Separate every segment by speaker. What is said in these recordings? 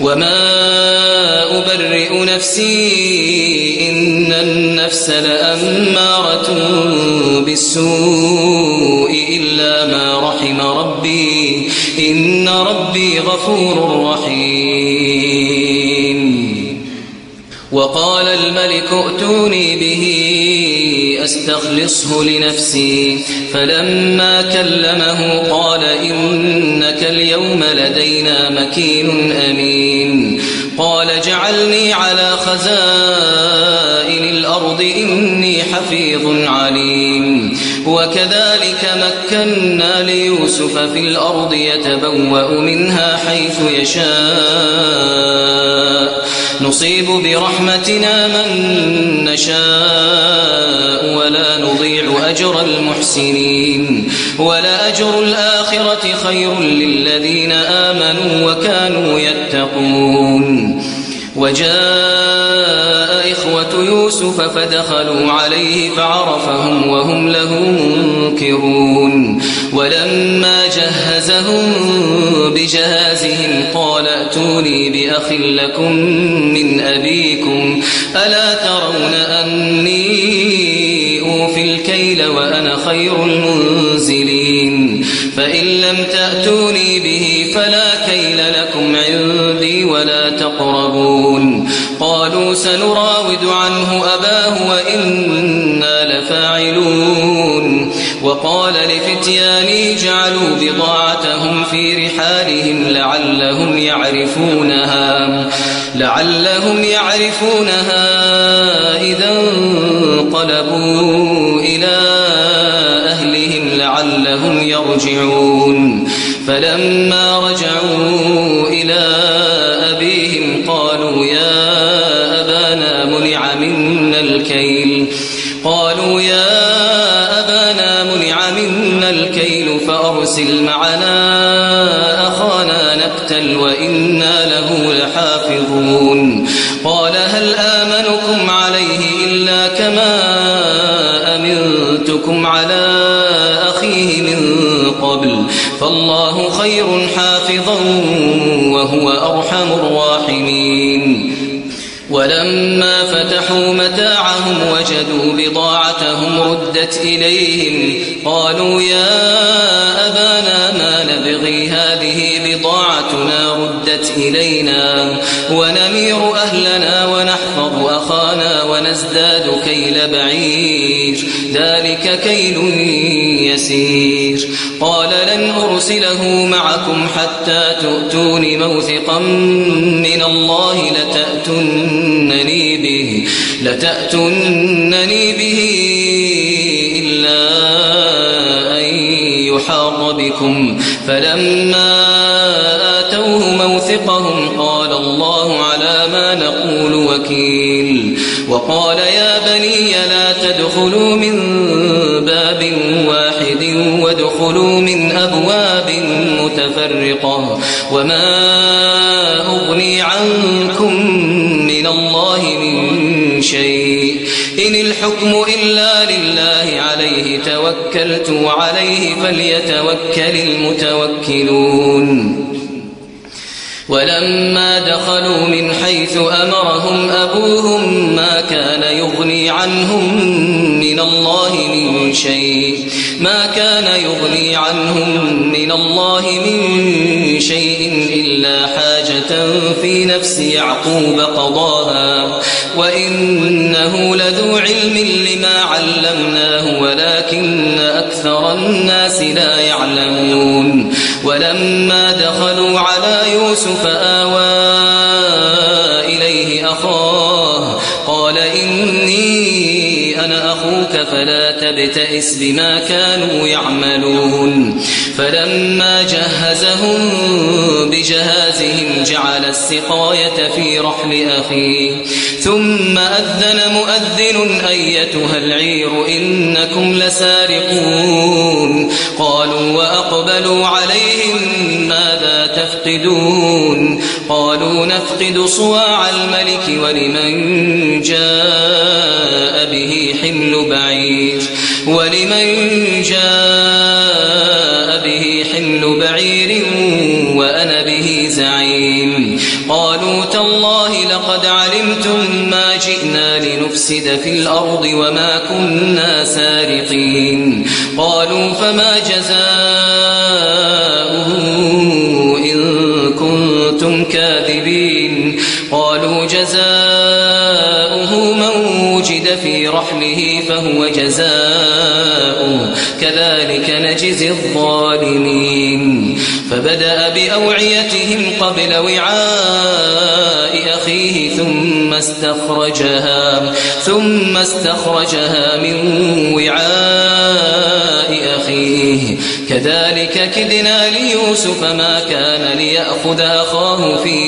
Speaker 1: وما أبرئ نفسي إن النفس لأمارة بالسوء إلا ما رحم ربي إن ربي غفور رحيم. وقال الملك ائتوني به أستخلصه لنفسي فلما كلمه قال إنك اليوم لدينا مكين أمين. قال اجعلني على خزائن الأرض إني حفيظ عليم. وكذلك مكنا ليوسف في الأرض يتبوأ منها حيث يشاء نصيب برحمتنا من نشاء ولا نضيع أجر المحسنين. ولأجر الآخرة خير للذين آمنوا وكانوا يتقون. وجاء إخوة يوسف فدخلوا عليه فعرفهم وهم له منكرون. ولما جهزهم بجهازهم قال ائتوني بأخ لكم من أبيكم ألا ترون أني أوفي الكيل وأنا خير المنزلين. فإن لم تأتوني به فلا كيل لكم عندي ولا تقربون. قالوا سنراود عنه أباه وإنا لفاعلون. وقال لفتيانه جعلوا بضاعتهم في رحالهم لعلهم يعرفونها إذا انقلبوا إلى أهلهم لعلهم يرجعون. فلما رجعوا إلى أبيهم قالوا يا أبانا منع منا الكيل فأرسل معنا أخانا نكتل وإنا له لحافظون. قال هل آمنكم عليه إلا كما أمنتكم على أخيه من قبل فالله خير حافظا وهو أرحم الراحمين. ولما فتحوا متاعهم وجدوا بضاعتهم ردت إليهم قالوا يا أبانا ما نبغي هذه بضاعتنا ردت إلينا ونمير أهلنا ونحفظ أخانا ونزداد كيل بعير ذلك كيل يسير. قال لن أرسله معكم حتى تؤتون موثقا من الله لتأتونني به إلا أن يحاط بكم. فلما آتوه موثقهم قال الله على ما نقول وكيل. وقال يا بني لا تدخلوا من باب واحد وادخلوا من أبواب متفرقة وما أغني عنكم من الله من شيء إن الحكم إلا لله عليه توكلت وعليه فليتوكل المتوكلون. ولما دخلوا من حيث أمرهم أبوهم ما كان يغني عنهم من الله من شيء إلا حاجة في نفس يعقوب قضاها وإنه لذو علم لما علمناه ولكن أكثر الناس لا يعلمون. ولما دخلوا على يوسف آوى إليه أخاه قال إني أنا أخوك فلا تبتئس بما كانوا يعملون. فلما جهزهم بجهازهم جعل السقاية في رحل أخيه ثم أذن مؤذن أيتها العير إنكم لسارقون. قالوا وأقبلوا عليهم ماذا تفقدون قالوا نفقد صواع الملك ولمن جاء به حمل بعير وأنا به زعيم. قالوا تالله لقد علمتم ما جئنا لنفسد في الأرض وما كنا سارقين قالوا فما جزاؤه إن كنتم كاذبين قالوا جزاؤه من وجد في رحله فهو جزاؤه كذلك نجزي الظالمين فبدأ بأوعيتهم قبل وعاء أخيه ثم استخرجها من وعاء أخيه كذلك كدنا ليوسف ما كان ليأخذ أخاه في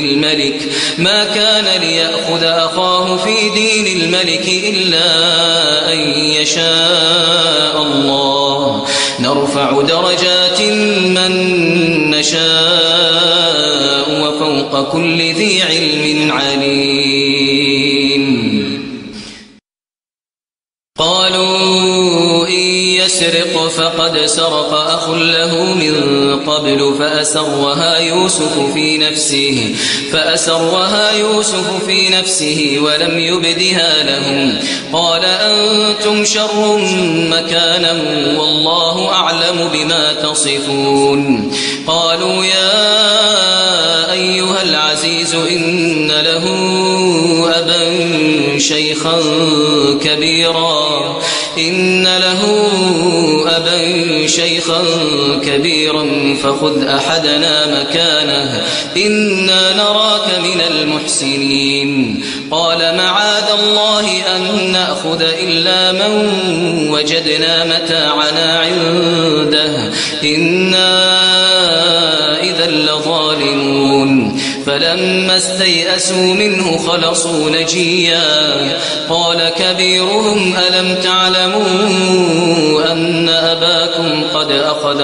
Speaker 1: دين الملك إلا أن يشاء الله نرفع درجات من نشاء وفوق كل ذي علم عليم قالوا إن يسرق فقد سرق أخ له من قبل فأسرها يوسف في نفسه ولم يبدها لهم قال أنتم شر مكانا والله أعلم بما تصفون قالوا يا أيها العزيز إن له أبا شيخا كبيرا فخذ أحدنا مكانه إنا نراك من المحسنين قال معاذ الله أن نأخذ إلا من وجدنا متاعنا عنده إنا إذا لظالمون فلما استيئسوا منه خلصوا نجيا قال كبيرهم ألم تعلموا أن أباكم قد أخذ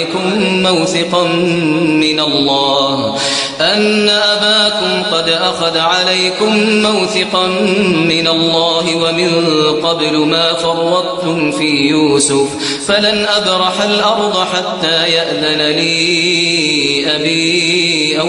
Speaker 1: عليكم موثقا من الله ومن قبل ما فرطتم في يوسف فلن أبرح الأرض حتى يأذن لي أبي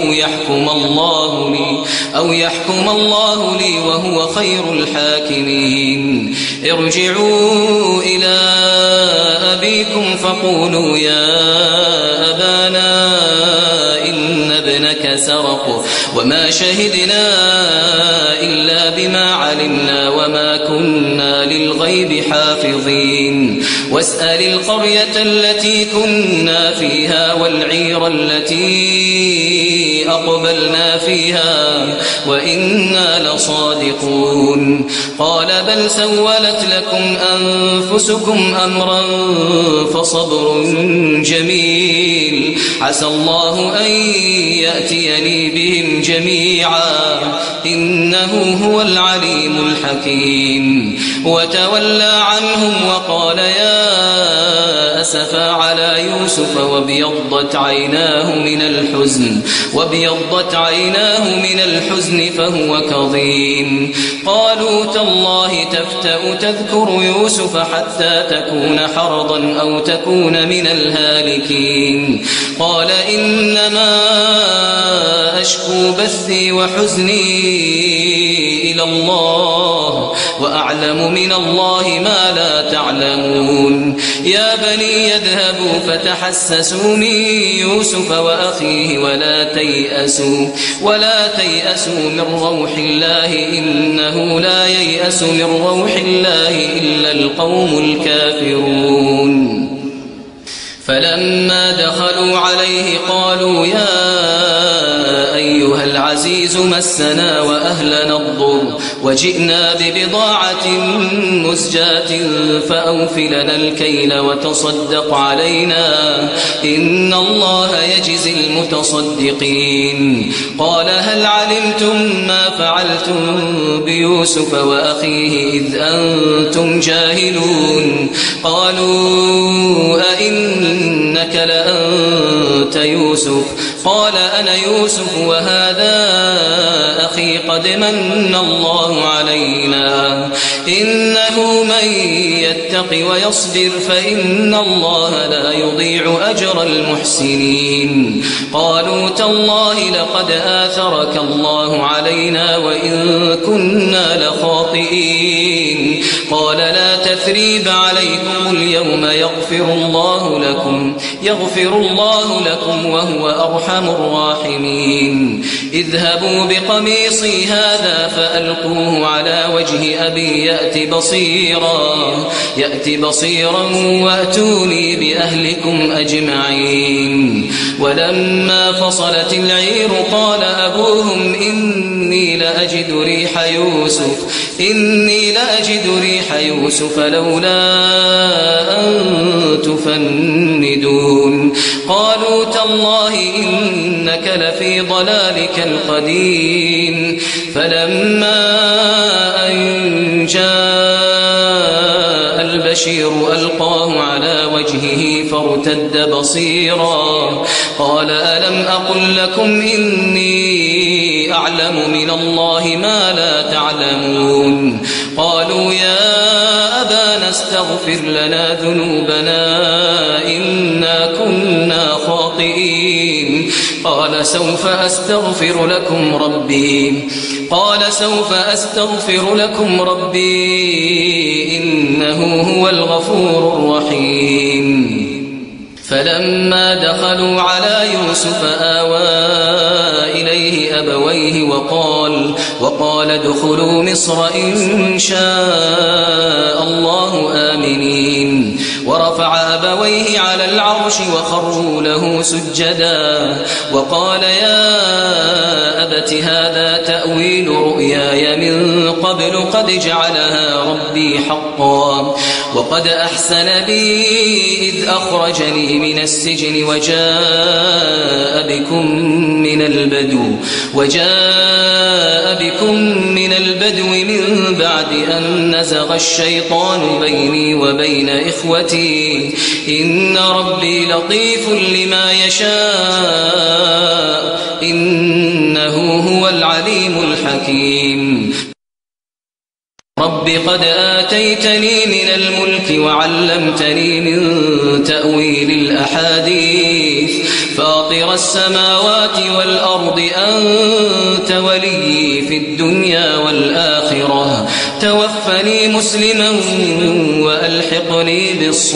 Speaker 1: أو يحكم الله لي وهو خير الحاكمين ارجعوا إلى أبيكم فقولوا يا أبانا إن ابنك سرق وما شهدنا إلا بما علمنا وما كنا للغيب حافظين واسأل القرية التي كنا فيها والعير التي أقبلنا فيها وإنا لصادقون قال بل سولت لكم أنفسكم أمرا فصبر جميل عسى الله أن يأتيني بهم جميعا إنه هو العليم الحكيم وتولى عنهم وقال يا أسفا على يوسف وابيضت عيناه من الحزن فهو كظيم قالوا تالله تفتأ تذكر يوسف حتى تكون حرضا أو تكون من الهالكين قال إنما أشكو بثي وحزني إلى الله وأعلم من الله ما لا تعلمون يا بني يذهبوا فتحسسوا من يوسف وأخيه ولا تيأسوا من روح الله إنه لا ييأس من روح الله إلا القوم الكافرون فلما دخلوا عليه قالوا يا أيها العزيز مسنا وأهلنا الضر وجئنا ببضاعة مزجاة فأوفلنا الكيل وتصدق علينا إن الله يجزي المتصدقين قال هل علمتم ما فعلتم بيوسف وأخيه إذ أنتم جاهلون قالوا أئنك لأنت يوسف قال أنا يوسف وهذا أخي قد من الله علينا إنه من يتق ويصبر فإن الله لا يضيع أجر المحسنين. قالوا تالله لقد آثرك الله علينا وإن كنا لخاطئين. قال لا تثريب عليكم اليوم يغفر الله لكم وهو أرحم الراحمين. اذهبوا بقميصي هذا فألقوه على وجه أبي يأت بصيرا وأتوني بأهلكم أجمعين. ولما فصلت العير قال أبوهم إني لأجد ريح يوسف لولا أن تفندون. قالوا تالله إنك لفي ضلالك القديم. فلما أن جاء البشير ألقاه على وجهه فارتد بصيرا. قال ألم أقل لكم إني أعلم من الله ما لا تعلمون. قالوا يا أبانا استغفر لنا ذنوبنا إنا كنا خاطئين. قال سوف أستغفر لكم ربي إنه هو الغفور الرحيم. فلما دخلوا على يوسف آوى إليه أبويه وقال ادخلوا مصر إن شاء الله آمنين. ورفع أبويه على العرش وخروا له سجدا وقال يا أبت هذا تأويل رؤياي من قبل قد جعلها ربي حقا وقد أحسن بي إذ أخرجني من السجن وجاء بكم من البدو من بعد أن نزغ الشيطان بيني وبين إخوتي إن ربي لطيف لما يشاء إنه هو العليم الحكيم. رب قد آتيتني من الملك وعلمتني من تأويل الأحاديث فاطر السماوات والأرض أنت ولي في الدنيا والآخرة توفني مسلما وألحقني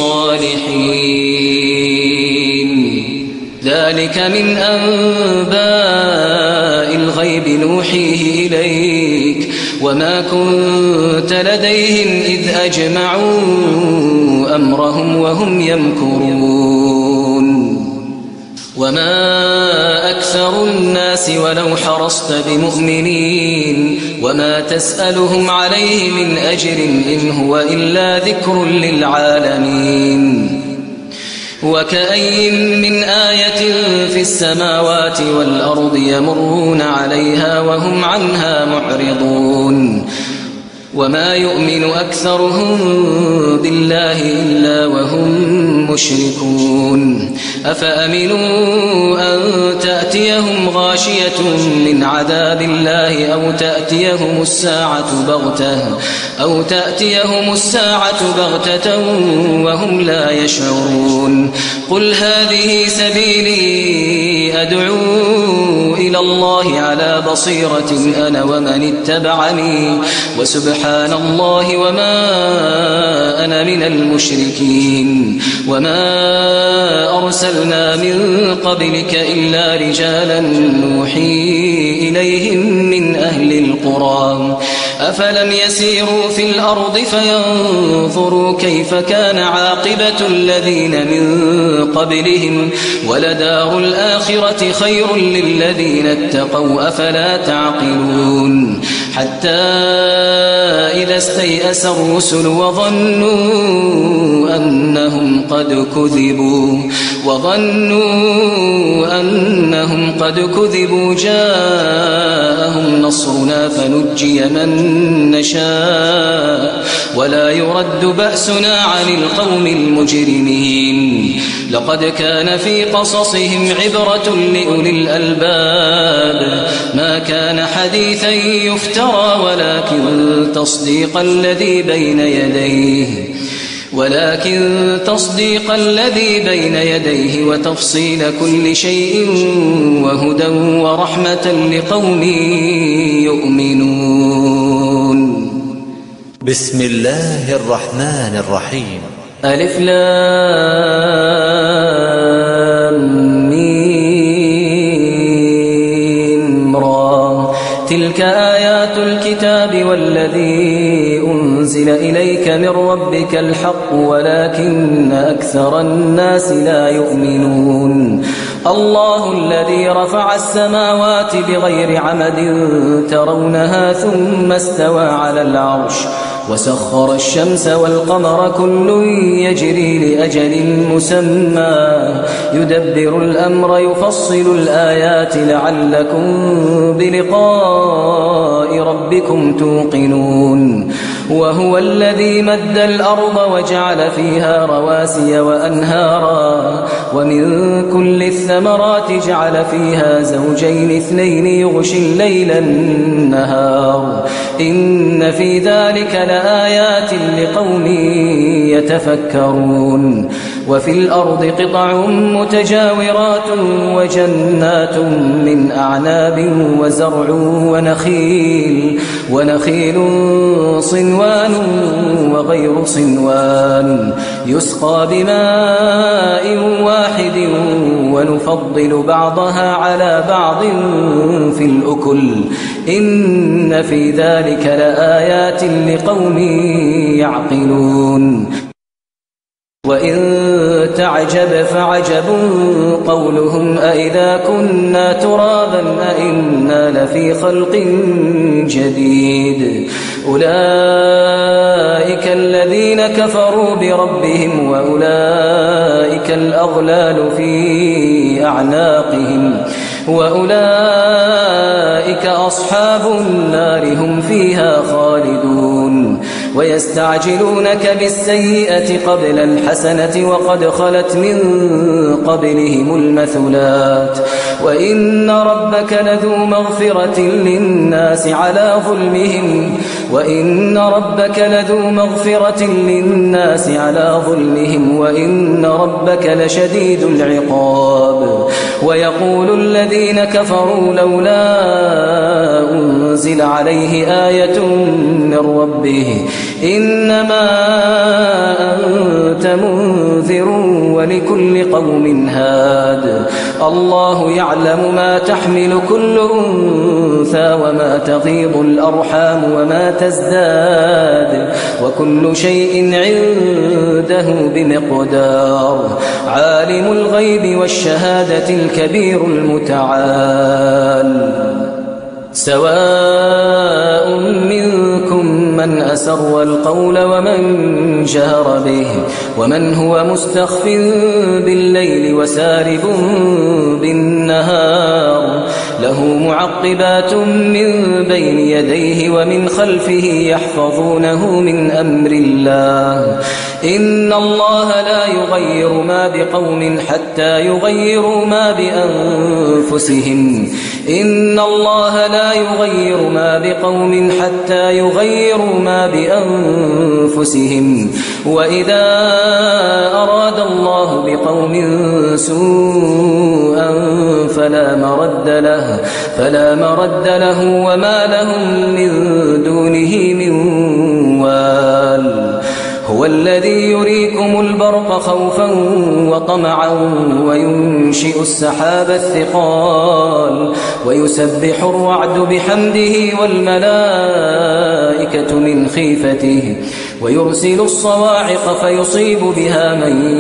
Speaker 1: بالصالحين. ذلك من أنباء الغيب نوحيه إليك وما كنت لديهم إذ أجمعوا أمرهم وهم يمكرون. وما أكثر الناس ولو حرصت بمؤمنين وما تسألهم عليه من أجر إن هو إلا ذكر للعالمين. وكأي من آية في السماوات والأرض يمرون عليها وهم عنها معرضون. وما يؤمن أكثرهم بالله إلا وهم مشركون. أفأمنوا أن تأتيهم غاشية من عذاب الله أو تأتيهم الساعة بغتة وهم لا يشعرون. قل هذه سبيلي أدعو إلى الله على بصيرة أنا ومن اتبعني وسبحان الله وما أنا من المشركين. وما أرسلنا من قبلك إلا رجالا نوحي إليهم من أهل القرى أفلم يسيروا في الأرض فينظروا كيف كان عاقبة الذين من قبلهم ولدار الآخرة خير للذين اتقوا أفلا تعقلون. حتى إذا استيأس الرسل وظنوا أنهم قد كذبوا جاءهم نصرنا فنجي من نشاء ولا يرد بأسنا عن القوم المجرمين. لقد كان في قصصهم عبرة لأولي الألباب ما كان حديثا يفترى ولكن تصديق الذي بين يديه وتفصيل كل شيء وهدى ورحمة لقوم يؤمنون.
Speaker 2: بسم الله الرحمن الرحيم.
Speaker 1: ألف لام ميم را. تلك آيات الكتاب والذي أنزل إليك من ربك الحق ولكن أكثر الناس لا يؤمنون. الله الذي رفع السماوات بغير عمد ترونها ثم استوى على العرش وسخر الشمس والقمر كل يجري لأجل مسمى يدبر الأمر يفصل الآيات لعلكم بلقاء ربكم توقنون. وهو الذي مد الأرض وجعل فيها رواسي وأنهارا ومن كل الثمرات جعل فيها زوجين اثنين يغشي الليل النهار إن في ذلك لآيات لقوم يتفكرون. وفي الأرض قطع متجاورات وجنات من أعناب وزرع ونخيل صنوان وغير صنوان يسقى بماء واحد ونفضل بعضها على بعض في الأكل إن في ذلك لآيات لقوم يعقلون. وإن تعجب فعجب قولهم أإذا كنا ترابا أإنا لفي خلق جديد أولئك الذين كفروا بربهم وأولئك الأغلال في أعناقهم وأولئك أصحاب النار هم فيها خالدون. ويستعجلونك بالسيئة قبل الحسنة وقد خلت من قبلهم المثلات وإن ربك لذو مغفرة للناس على ظلمهم وإن ربك لشديد العقاب. ويقول الذين كفروا لولا أنزل عليه آية من ربه إنما أنت منذر ولكل قوم هاد الله يعلم ما تحمل كل أنثى وما تغيض الأرحام وما تزداد وكل شيء عنده بمقدار. عالم الغيب والشهادة الكبير المتعال. سواء منكم من أسر القول ومن جهر به ومن هو مستخف بالليل وسارب بالنهار له معقبات من بين يديه ومن خلفه يحفظونه من أمر الله إن الله لا يغير ما بقوم حتى يغيروا ما بأنفسهم إن الله لا يغير ما بقوم حتى يغيروا ما بأنفسهم وإذا أراد الله بقوم سوءا فلا مرد له وما لهم من دونه من وال. هو الذي يريكم البرق خوفا وطمعا وينشئ السحاب الثقال ويسبح الرعد بحمده والملائكة من خيفته ويرسل الصواعق فيصيب بها من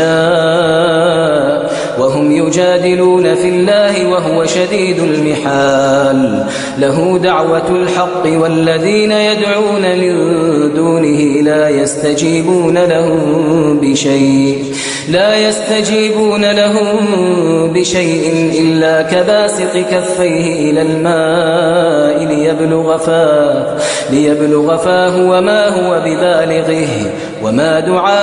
Speaker 1: يشاء وهم يجادلون في الله وهو شديد المحال. له دعوة الحق والذين يدعون من دونه لا يستجيبون لهم بشيء إلا كباسط كفيه إلى الماء ليبلغ فاه وما هو ببالغه وما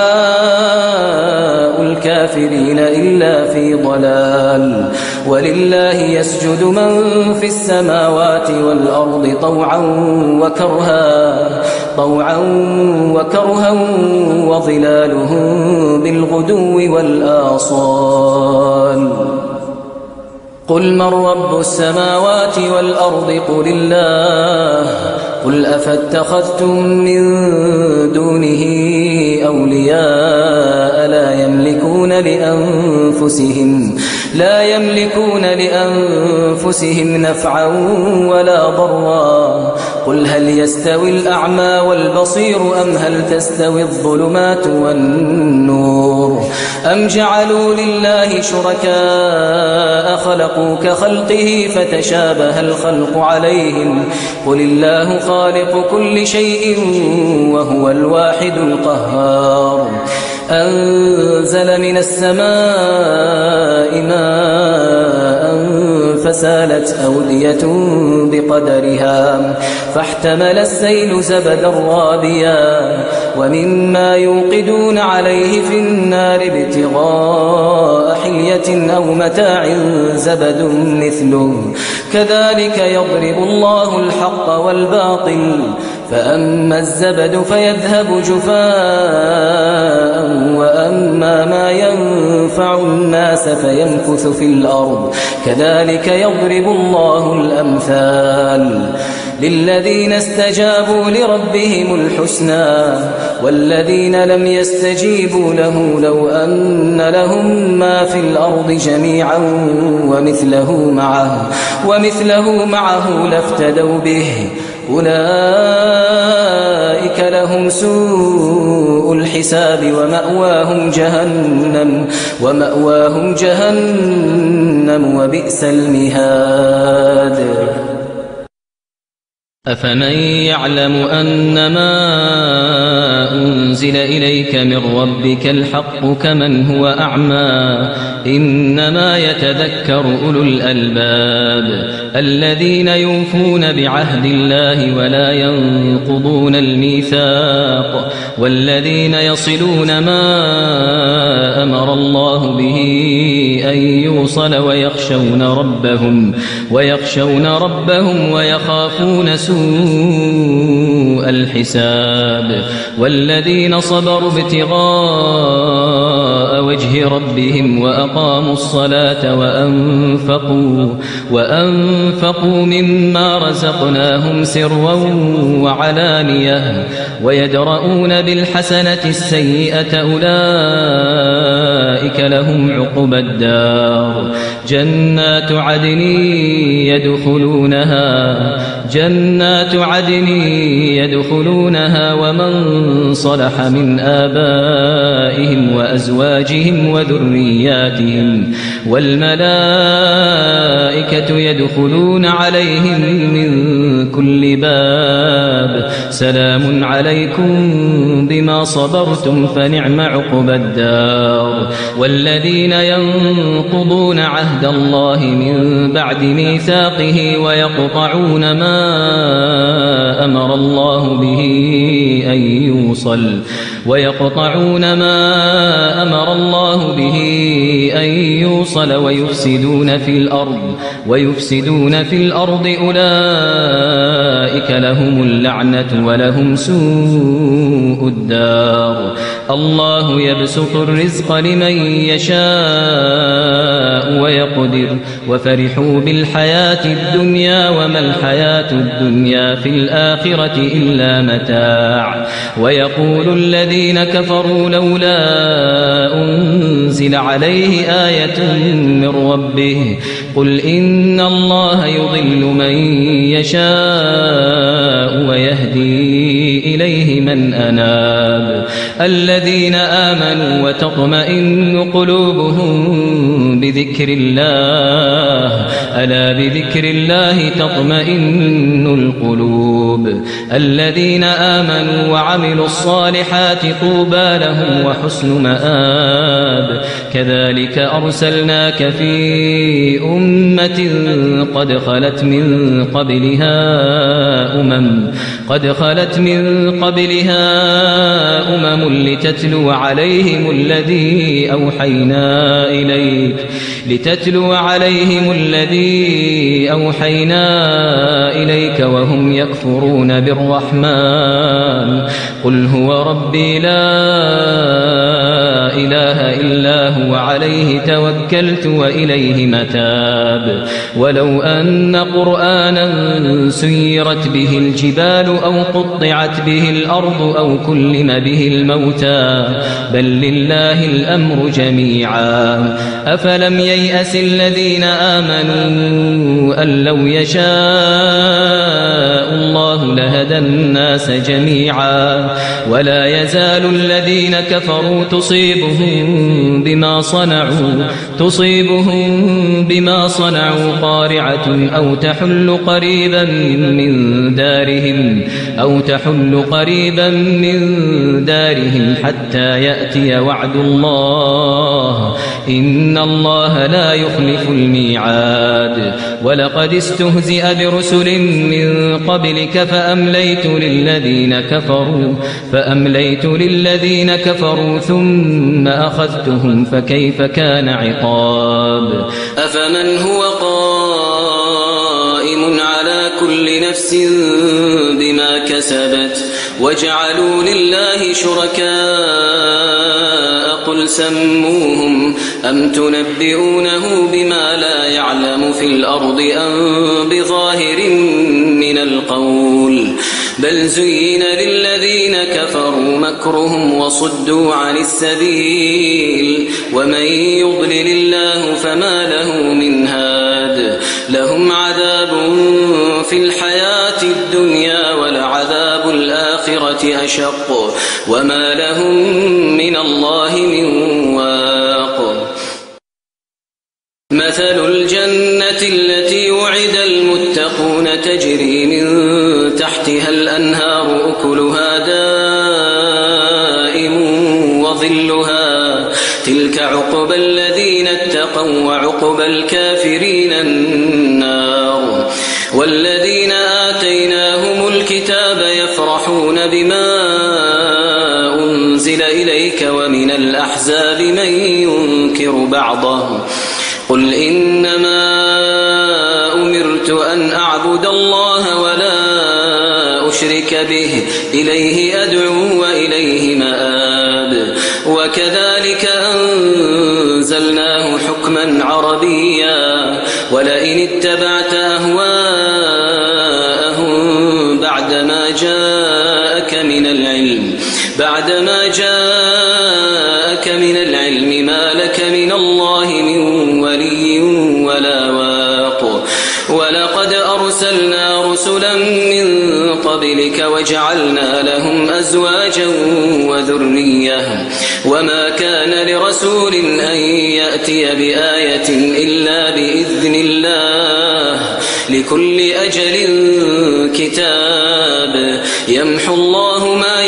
Speaker 1: دعاء الكافرين إلا في ضلال. ولله يسجد من في السماوات والأرض طوعا وكرها وظلالهم بالغدو والآصال. قل من رب السماوات والأرض قل الله. قل أفاتخذتم من دونه أولياء لا يملكون لأنفسهم نفعا ولا ضرا. قل هل يستوي الأعمى والبصير أم هل تستوي الظلمات والنور أم جعلوا لله شركاء خلقوا كخلقه فتشابه الخلق عليهم. قل الله خالق كل شيء وهو الواحد القهار. أنزل من السماء ماء فسالت أودية بقدرها فاحتمل السيل زبدا رابيا ومما يوقدون عليه في النار ابتغاء حلية أو متاع زبد مثله كذلك يضرب الله الحق والباطل فأما الزبد فيذهب جفاء وأما ما ينفع الناس فيمكث في الأرض كذلك يضرب الله الأمثال. للذين استجابوا لربهم الحسنى والذين لم يستجيبوا له لو أن لهم ما في الأرض جميعا ومثله معه لافتدوا به أولئك لهم سوء الحساب ومأواهم جهنم وبئس المهاد.
Speaker 3: أفمن يعلم أنما أنزل إليك من ربك الحق كمن هو أعمى إنما يتذكر أولو الألباب الذين يوفون بعهد الله ولا ينقضون الميثاق والذين يصلون ما أمر الله به أن يوصل ويخشون ربهم ويخافون سوء الحساب والذين صبروا ابتغاء وجه ربهم وأقاموا الصلاة وأنفقوا مما رزقناهم سرا وعلانية ويدرؤون بالحسنة السيئة أولئك لهم عقبى الدار جنات عدن يدخلونها ومن صلح من آبائهم وأزواجهم وذرياتهم والملائكة يدخلون عليهم من كل باب سلام عليكم بما صبرتم فنعم عقبى الدار. والذين ينقضون عهد الله من بعد ميثاقه ويقطعون ما أمر الله به أن يوصل ويفسدون في الأرض أولئك لهم اللعنة ولهم سوء الدار. الله يبسط الرزق لمن يشاء ويقدر وفرحوا بالحياة الدنيا وما الحياة الدنيا في الآخرة إلا متاع. ويقول الذين كفروا لولا أنزل عليه آية من ربه قل إن الله يضل من يشاء ويهدي إليه من أناب. الذين آمنوا وتطمئن قلوبهم بذكر الله ألا بذكر الله تطمئن القلوب الذين آمنوا وعملوا الصالحات طوبى لهم وحسن مآب كذلك أرسلناك في أمة قد خلت من قبلها أمم لتتلو عليهم الذي أوحينا إليك وهم يكفرون بالرحمن قل هو ربي لا إله إلا هو عليه توكلت وإليه متاب ولو أن قرآنا سيرت به الجبال أو قطعت به الأرض أو كلم به الموتى بل لله الأمر جميعا أفلم ييأس الذين آمنوا أن لو يشاء الله لهدى الناس جميعا ولا يزال الذين كفروا تصيبهم بما صنعوا قارعة أو تحل قريبا من دارهم حتى يأتي وعد الله إن الله لا يخلف الميعاد ولقد استهزئ برسل من قبلك فأمليت للذين كفروا ثم أخذتهم فكيف كان عقاب
Speaker 1: أفمن هو قائم على كل نفس بما كسبت وجعلوا لله شركاء قل سموهم أم تنبئونه بما لا يعلم في الأرض أم بظاهر من القول بل زين للذين كفروا مكرهم وصدوا عن السبيل ومن يضلل الله فما له من هاد لهم عذاب في الحياة الدنيا ولعذاب الآخرة أشق وما لهم من الله من واق مثل الجنة التي وعد المتقون تجري من تحتها الأنهار أكلها دائم وظلها تلك عقبى الذين اتقوا وعقبى الكافرين النار والذين آتيناهم الكتاب يفرحون بما أنزل إليك ومن الأحزاب من ينكر بعضه قل إنما أمرت أن أعبد الله ولا أشرك به إليه أدعو وإليه مآب وكذلك أنزلناه حكما عربيا ولئن اتبعت أهواءهم بعدما جاءك من العلم ما لك من الله من ولي ولا واق ولقد أرسلنا رسلا من قبلك وجعلنا لهم أزواجا وذرية وما كان لرسول أن يأتي بآية إلا بإذن الله لكل أجل كتاب يمحو الله ما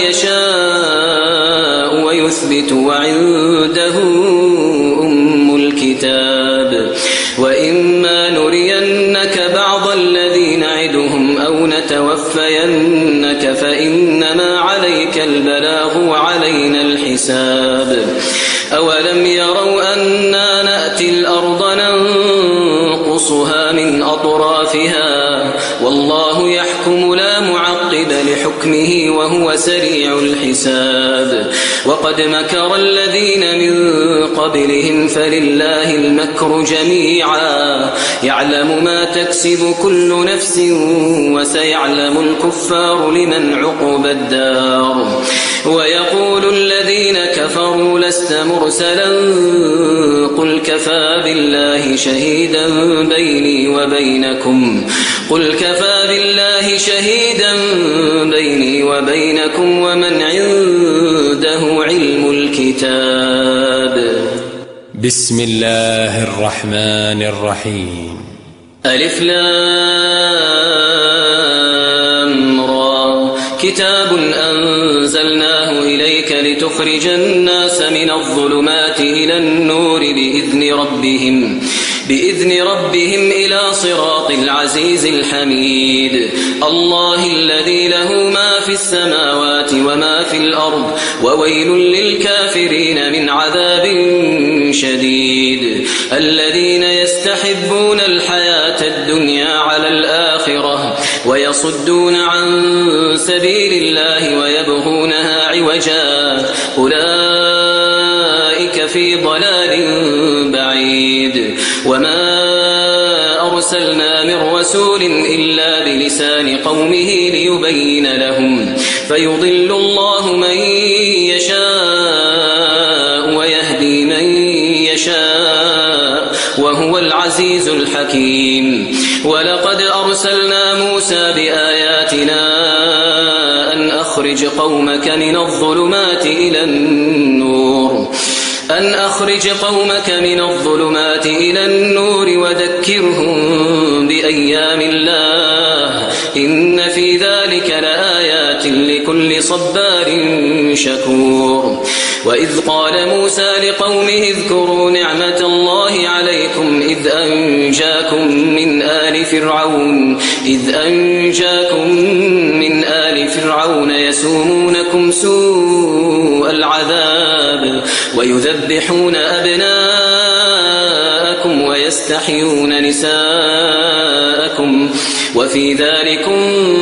Speaker 1: يشاء ويثبت وعنده أم الكتاب وإما نرينك بعض الذي نعدهم أو نتوفينك فإنما عليك البلاغ وعلينا الحساب أولم يروا أنا نأتي الأرض ننقصها من أطرافها والله يحكم لا معقب لحكمه وهو سريع الحساب وقد مكر الذين من قبلهم فلله المكر جميعا يعلم ما تكسب كل نفس وسيعلم الكفار لمن عقب الدار ويقول الذين كفروا لست مرسلا قل كفى بالله شهيدا بيني وبينكم ومن عنده علم الكتاب.
Speaker 4: بسم الله الرحمن الرحيم.
Speaker 1: ألف لام را. كتاب أنزلناه إليك لتخرج الناس من الظلمات إلى النور بإذن ربهم إلى صراط العزيز الحميد. الله الذي له ما في السماوات وما في الأرض وويل للكافرين من عذاب شديد. الذين يستحبون الحياة الدنيا على الآخرة ويصدون عن سبيل الله ويبغونها عوجا أولئك في ضلال بعيد. وما أرسلنا من رسول إلا بلسان قومه ليبين لهم فيضل الله من يشاء ويهدي من يشاء وهو العزيز الحكيم. ولقد أرسلنا موسى بآياتنا أن أخرج قومك من الظلمات إلى النور وذكرهم بأيام الله إن في ذلك لآيات لكل صبار شكور. وإذ قال موسى لقومه اذكروا نعمة الله عليكم إذ أنجاكم من آل فرعون يسومونكم سوء العذاب ويذبحون أبناءكم ويستحيون نساءكم وفي ذلكم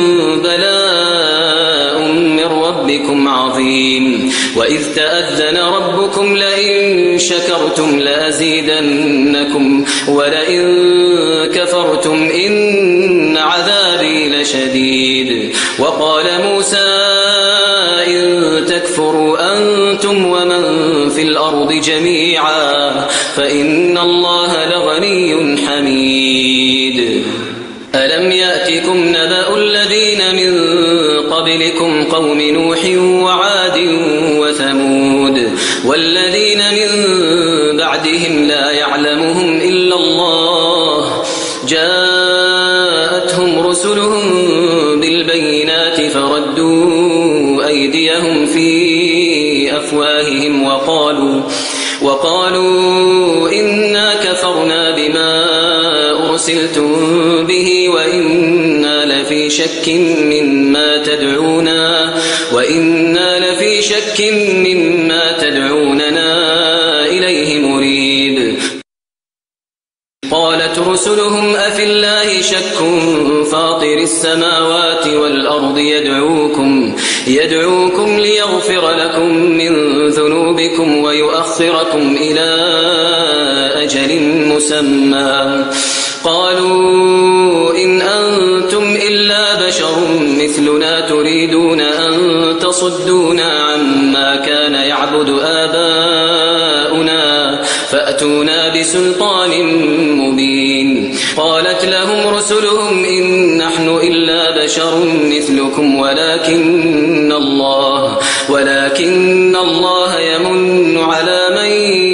Speaker 1: بلاء من ربكم عظيم. وإذ تأذن ربكم لئن شكرتم لأزيدنكم ولئن كفرتم إن عذابي لشديد. وقال موسى إن تكفروا أنتم ومن في الأرض جميعا فإن الله لغني حميد. ألم يأتكم نبأ الذين من قبلكم قوم نوح وعاد وثمود والذين من بعدهم لا يعلمهم إلا الله جاءتهم رسلهم بالبينات فردوا أيديهم في أفواههم وقالوا إنا كفرنا بما أرسلتم به وإنا لفي شك مما تدعوننا إليه مريب. قالت رسلهم أفي الله شك فاطر السماوات والأرض يدعوكم ليغفر لكم من ذنوبكم ويؤخركم إلى أجل مسمى. قالوا إن أنتم إلا بشر مثلنا تريدون أن تصدونا عما كان يعبد آباؤنا فأتونا بسلطان مبين. قالت لهم رسلهم إن نحن إلا بشر مثلكم ولكن الله يمن على من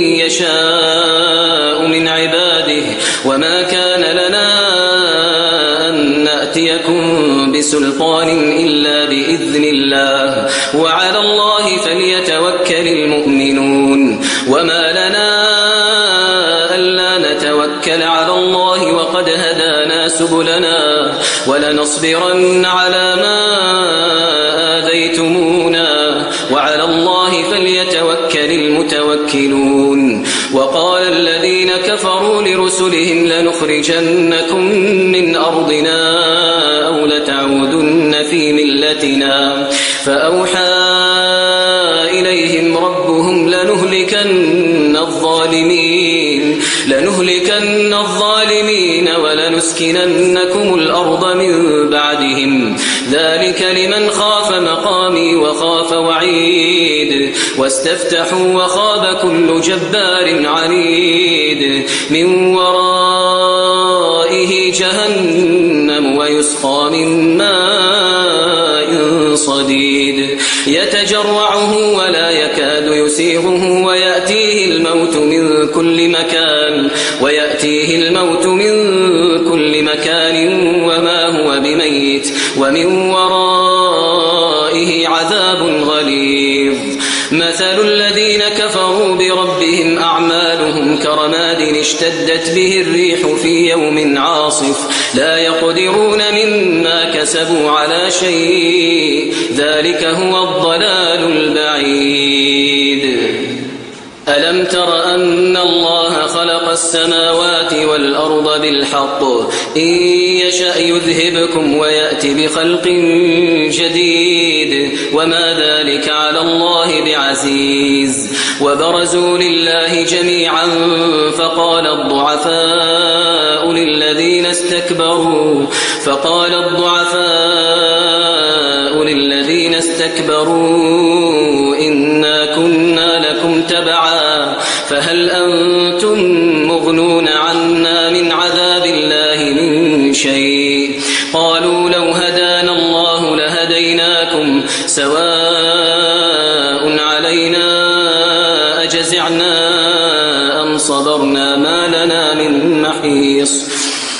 Speaker 1: يشاء من عباده وما كان لنا أن نأتيكم بسلطان إلا بإذن الله وعلى الله فليتوكل المؤمنون. وما لنا ألا نتوكل على الله وقد هدانا سبلنا ولنصبرن على ما آذيتمونا وعلى الله فليتوكل المتوكلون. وقال الذين كفروا لرسلهم لنخرجنكم من أرضنا أو لتعودن في ملتنا فأوحى إليهم ربهم لنهلكن الظالمين ولنسكننكم الأرض من بعدهم ذلك لمن خاف مقامي وخاف وعيد. واستفتحوا وخاب كل جبار عنيد من ورائه جهنم ويسقى من ماء صديد يتجرعه ولا يكاد يسيغه ويأتيه الموت من كل مكان وما هو بميت ومن ورائه عذاب غليظ مثل الذين كفروا بربهم أعمالهم كرماد اشتدت به الريح في يوم عاصف لا يقدرون مما كسبوا على شيء ذلك هو الضلال البعيد ألم تر أن الله خلق السماوات والأرض بالحق إن يشأ يذهبكم ويأتي بخلق جديد وما ذلك على الله بعزيز وبرزوا لله جميعا فقال الضعفاء للذين استكبروا إنا كنا لكم تبعا فهل أنتم مغنون عنا من عذاب الله من شيء قالوا لو هدانا الله لهديناكم سواء علينا أجزعنا أم صبرنا ما لنا من محيص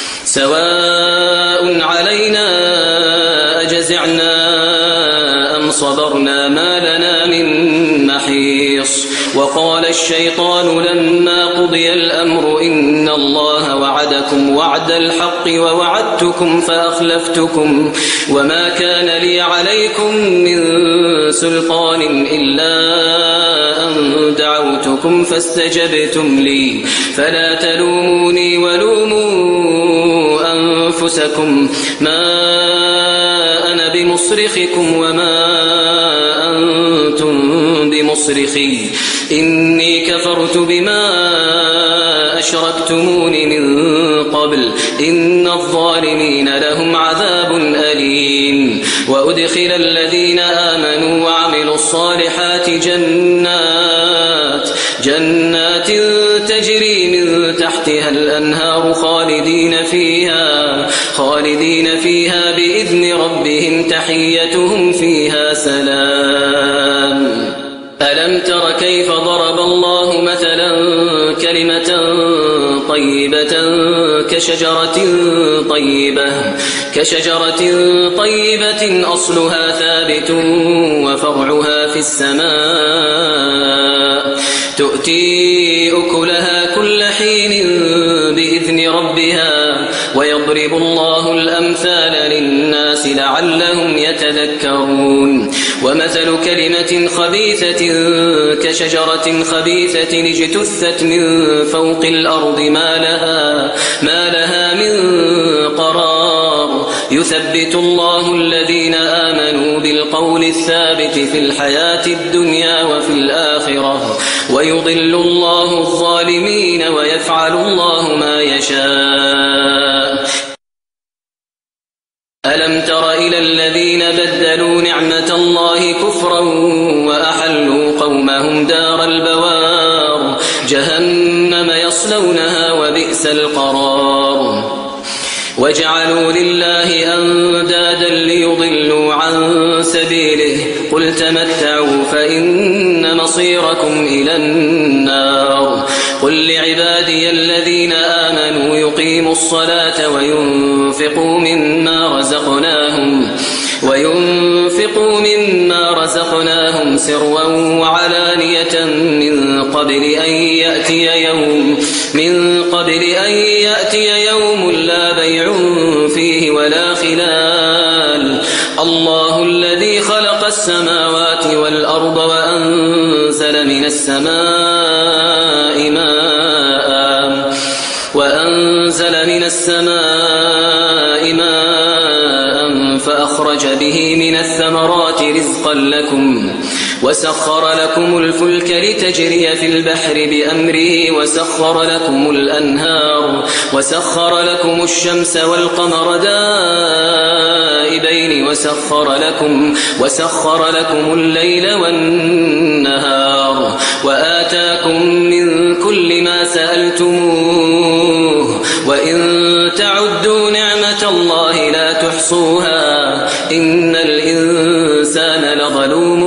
Speaker 1: وقال الشيطان لما قضي الأمر إن الله وعدكم وعد الحق ووعدتكم فأخلفتكم وما كان لي عليكم من سلطان إلا أن دعوتكم فاستجبتم لي فلا تلوموني ولوموا أنفسكم ما أنا بمصرخكم وما أنتم بمصرخي إني كفرت بما أشركتمون من قبل إن الظالمين لهم عذاب أليم وأدخل الذين آمنوا وعملوا الصالحات جنات تجري من تحتها الأنهار خالدين فيها بإذن ربهم تحيتهم فيها سلام ألم تر كيف ضرب الله مثلا كلمة طيبة كشجرة طيبة أصلها ثابت وفرعها في السماء تؤتي أكلها كل حين بإذن ربها ويضرب الله الأمثال للناس لعلهم يتذكرون ومثل كلمة خبيثة كشجرة خبيثة اجتثت من فوق الأرض ما لها من قرار يثبت الله الذين آمنوا بالقول الثابت في الحياة الدنيا وفي الآخرة ويضل الله الظالمين ويفعل الله ما يشاء ألم تر إلى الذين بدلوا نعمة الله كفرا وأحلوا قومهم دار البوار جهنم يصلونها وبئس القرار وجعلوا لله أندادا ليضلوا عن سبيله قل تمتعوا فإن مصيركم إلى النار قل لعبادي الذين آمنوا يقيموا الصلاة وينفقوا مما رزقناهم سرا وعلانية من قبل أن يأتي يوم لا بيع فيه ولا خلال الله الذي خلق السماوات والأرض وأنزل من السماء ماء فأخرج به من الثمرات رزقا لكم وسخر لكم الفلك لتجري في البحر بأمره وسخر لكم الأنهار وسخر لكم الشمس والقمر دائبين وسخر لكم الليل والنهار وآتاكم من كل ما سألتموه وإن تعدوا نعمة الله لا تحصوها إن الإنسان الإنسان لظلوم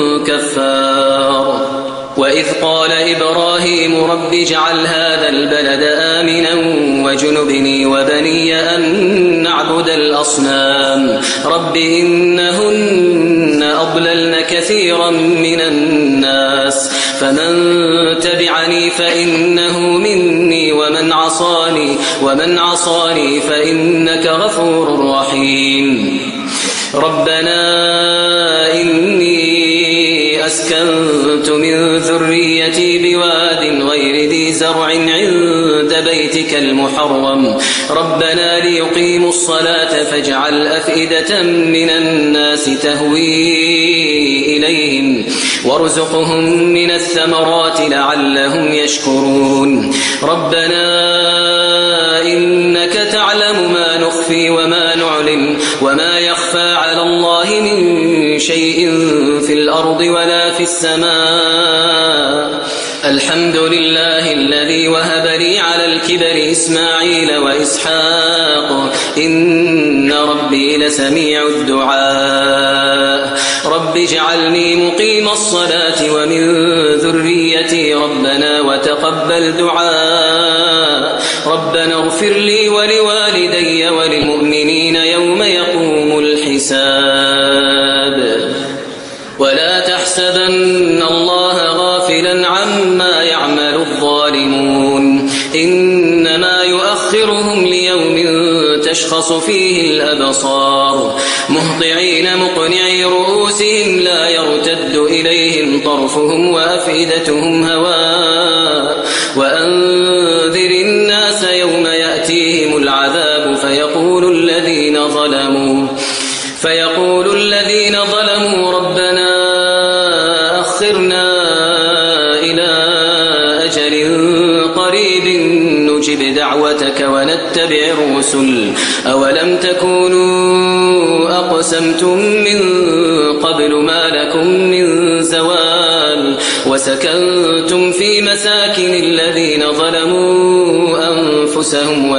Speaker 1: كفار وإذ قال إبراهيم رب اجعل هذا البلد آمنا وجنبني وبني أن نعبد الأصنام رب إنهن أضللن كثيرا من الناس فمن تبعني فإنه مني ومن عصاني فإنك غفور رحيم ربنا إني أسكنت من ذريتي بواد غير ذي زرع عند بيتك المحرم ربنا ليقيموا الصلاة فاجعل أفئدة من الناس تهوي إليهم وارزقهم من الثمرات لعلهم يشكرون ربنا إنك تعلم ما نخفي وما نعلن وما يخفى على الله من شيء في الأرض ولا في السماء الحمد لله الذي وهب لي على الكبر إسماعيل وإسحاق إن ربي لسميع الدعاء رب اجعلني مقيم الصلاة ومن ذريتي ربنا وتقبل دعاء ربنا اغفر لي ولوالدي وللمؤمنين يوم يقوم الحساب ولا تحسبن الله غافلا عما يعمل الظالمون إنما يؤخرهم ليوم تشخص فيه الأبصار مهطعين مقنعي رؤوسهم لا يرتد إليهم طرفهم وأفئدتهم هواء وأنذر الناس يوم يأتيهم العذاب فيقول الذين ظلموا ربنا أخرنا إلى أجل قريب نجب دعوتك ونتبع الرسل أولم تكونوا أقسمتم من قبل ما لكم من زوال وسكنتم في مساكن الذين ظلموا أنفسهم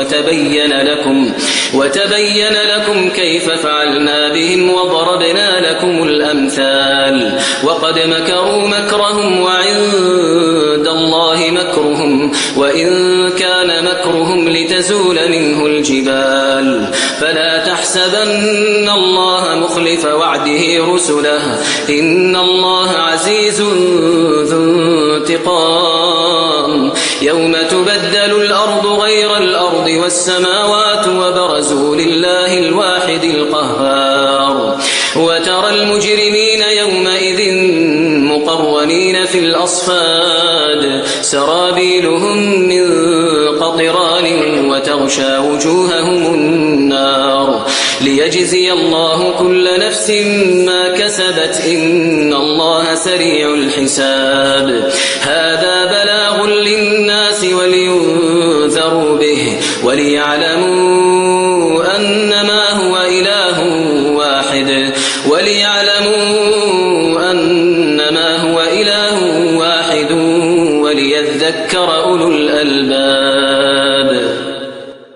Speaker 1: وتبين لكم كيف فعلنا بهم وضربنا لكم الأمثال وقد مكروا مكرهم وعند الله مكرهم وإن كان مكرهم لتزول منه الجبال فلا تحسبن الله مخلف وعده رسله إن الله عزيز ذو انتقام يوم تبدل الأرض غير الأرض والسماوات وبرزوا لله الواحد القهار وترى المجرمين يومئذ مقرنين في الأصفاد سرابيلهم من قطران وتغشى وجوههم النار ليجزي الله كل نفس ما كسبت إن الله سريع الحساب هذا بلاغ للناس ولينذروا به وليعلموا أنما هو إله واحد